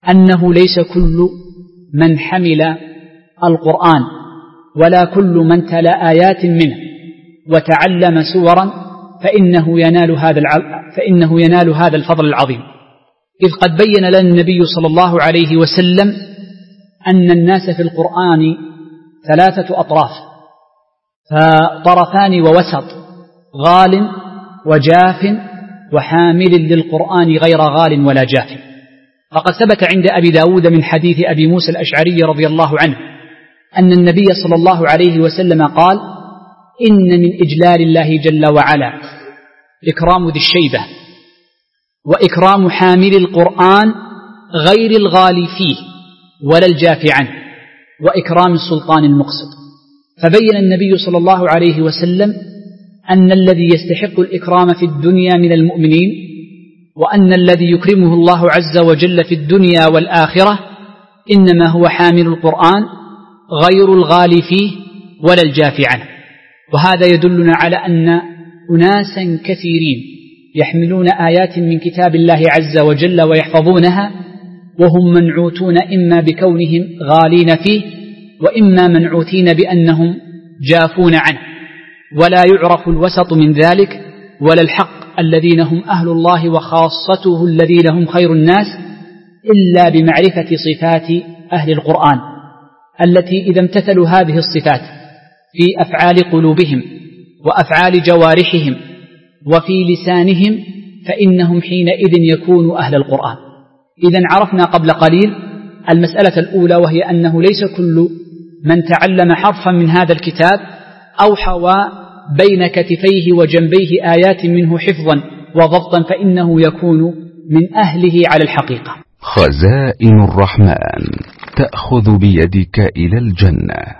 أنه ليس كل من حمل القرآن ولا كل من تلا آيات منه وتعلم سورا فإنه ينال هذا الفضل العظيم، إذ قد بين لنا النبي صلى الله عليه وسلم أن الناس في القرآن ثلاثة أطراف، فطرفان ووسط، غال وجاف وحامل للقرآن غير غال ولا جاف. فقد ثبت عند أبي داود من حديث أبي موسى الأشعري رضي الله عنه أن النبي صلى الله عليه وسلم قال: إن من إجلال الله جل وعلا إكرام ذي الشيبة وإكرام حامل القرآن غير الغالي فيه ولا الجاف عنه وإكرام السلطان المقسط. فبين النبي صلى الله عليه وسلم أن الذي يستحق الإكرام في الدنيا من المؤمنين، وأن الذي يكرمه الله عز وجل في الدنيا والآخرة إنما هو حامل القرآن غير الغالي فيه ولا الجاف عنه. وهذا يدلنا على أن أناسا كثيرين يحملون آيات من كتاب الله عز وجل ويحفظونها وهم منعوتون إما بكونهم غالين فيه وإما منعوتين بأنهم جافون عنه، ولا يعرف الوسط من ذلك ولا الحق الذين هم أهل الله وخاصته الذين هم خير الناس إلا بمعرفة صفات أهل القرآن التي إذا امتثلوا هذه الصفات في أفعال قلوبهم وأفعال جوارحهم وفي لسانهم فإنهم حينئذ يكونوا أهل القرآن. إذن عرفنا قبل قليل المسألة الأولى، وهي أنه ليس كل من تعلم حرفا من هذا الكتاب أو حوى بين كتفيه وجنبيه آيات منه حفظا وضبطا فإنه يكون من أهله على الحقيقة. خزائن الرحمن تأخذ بيدك إلى الجنة.